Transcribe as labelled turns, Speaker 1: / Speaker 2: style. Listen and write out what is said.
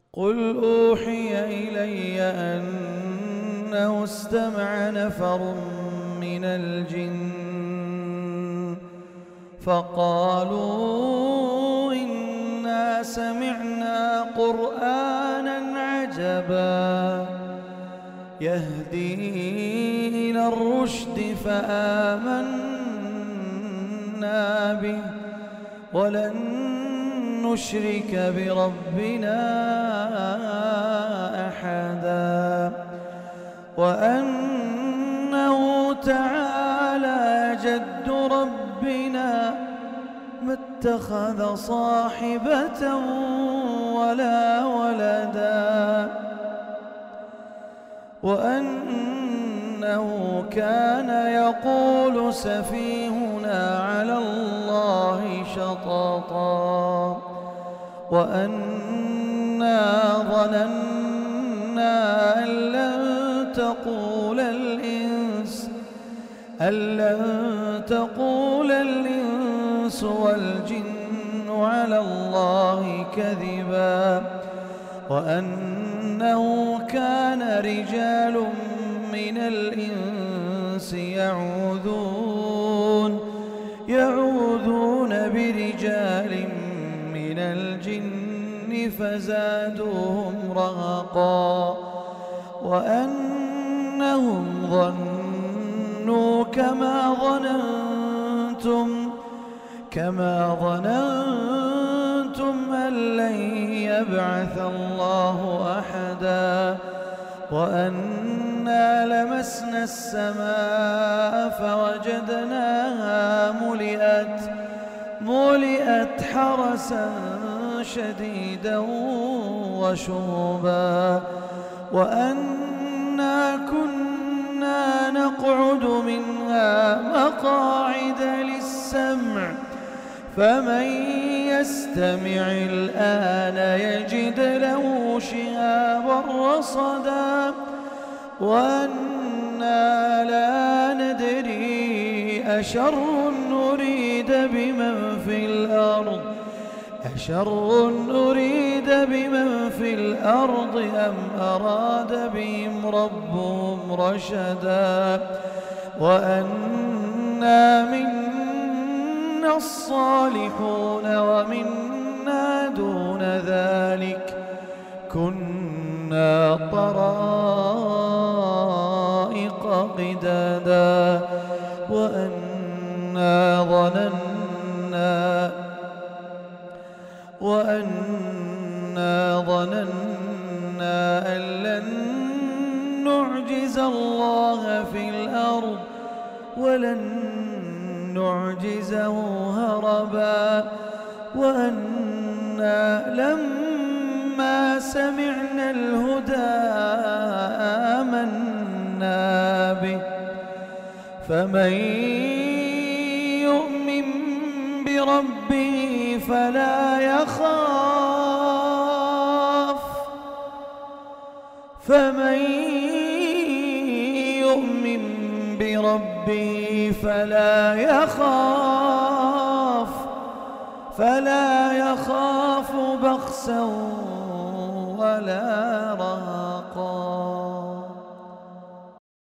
Speaker 1: قل أوحي إلي أنه استمع نفر من الجن فقالوا إنا سمعنا قرآنا عجبا يهدي إلى الرشد فآمنا به ولن نشرك بربنا أحدا وأنه تعالى جد ربنا ما اتخذ صاحبة ولا ولدا وأنه كان يقول سفيهنا على الله شططا وأنا ظننا أن لن تقول الإنس والجن على الله كذبا وأنه كان رجال من الإنس يعوذون برجال من الجن فزادوهم رهقا وأنهم ظنوا كما ظننتم أن لن يبعث الله أحدا وأنا لمسنا السماء فوجدناها ملئت حرسا شديدا وشهبا وأنا كنا نقعد منها مقاعد للسمع فمن يستمع الآن يجد له شهابا رصدا وأنا لا ندري أشر نريد بمن في الأرض أم أراد بهم ربهم رشدا وأنا منا الصالحون ومنا دون ذلك كنا طرائق قدادا وأنا ظننا أن لن نعجز الله في الأرض ولن نعجزه هربا وأنا لما سمعنا الهدى آمنا به فمن يؤمن بربه فلا يخاف بخسا ولا رهقا.